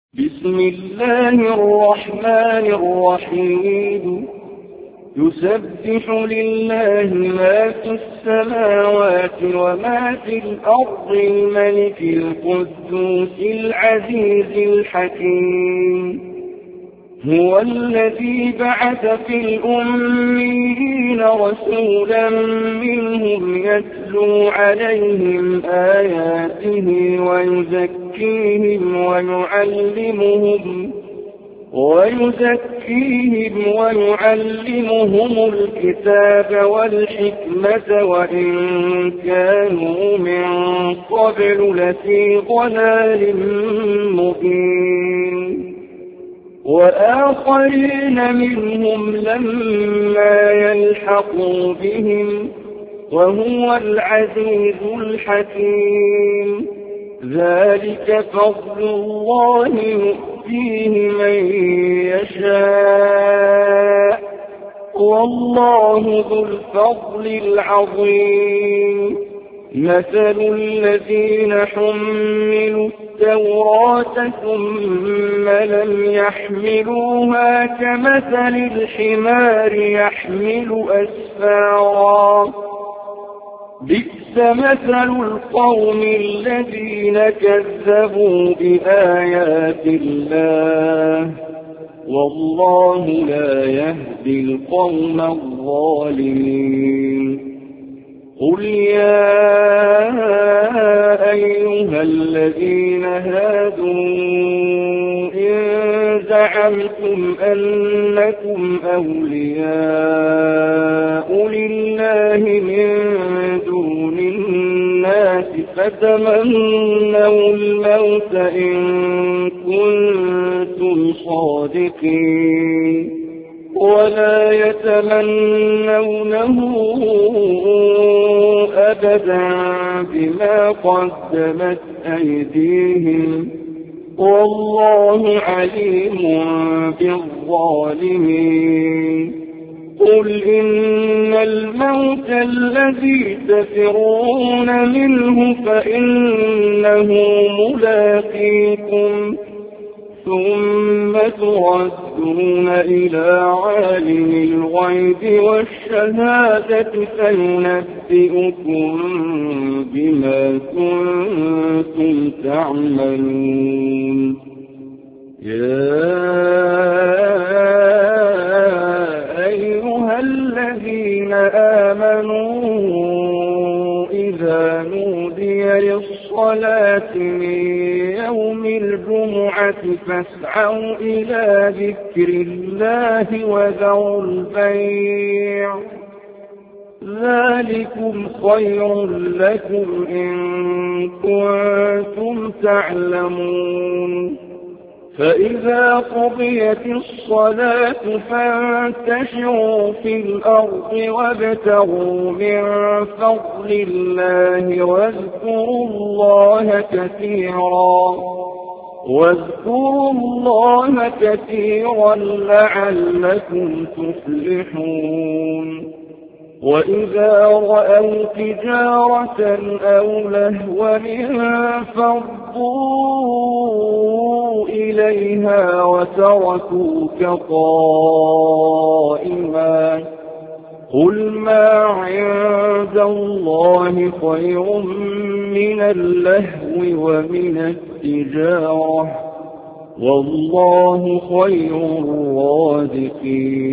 بسم الله الرحمن الرحيم يسبح لله ما في السماوات وما في الأرض الملك القدوس العزيز الحكيم هو الذي بعث في الأميين رسولا منهم يتلو عليهم آياته ويزكيهم الكتاب والحكمة وإن كانوا من قبل لفي ضلال مبين وآخرين منهم لما يلحقوا بهم وهو العزيز الحكيم ذلك فضل الله يؤتيه من يشاء والله ذو الفضل العظيم مثل الذين حملوا التوراة ثم لم يحملوها كمثل الحمار يحمل أسفارا بئس مثل القوم الذين كذبوا بآيات الله والله لا يهدي القوم الظالمين قل يا أيها الذين هادوا إن زعمتم أنكم أولياء لله من دون الناس فتمنوا الموت إن كنتم صادقين ولا يتمنونه أبدا بما قدمت أيديهم والله عليم بالظالمين قل إن الموت الذي تفرون منه فإنه ملاقيكم ثم تردون إلى عالم الغيب والشهادة فينبئكم بما كنتم تعملون يا أيها الذين آمنوا إذا نودي للصلاة من يوم الجمعة فاسعوا إلى ذكر الله وذروا البيع ذلكم خير لكم إن كنتم تعلمون فإذا قضيت الصلاة فانتشروا في الأرض وابتغوا من فضل الله واذكروا الله كثيرا لعلكم تفلحون وإذا رأوا تجارة أو لهوا انفضوا إليها وتركوك قائما قل ما عند الله خير من اللهو ومن التجارة والله خير الرازقين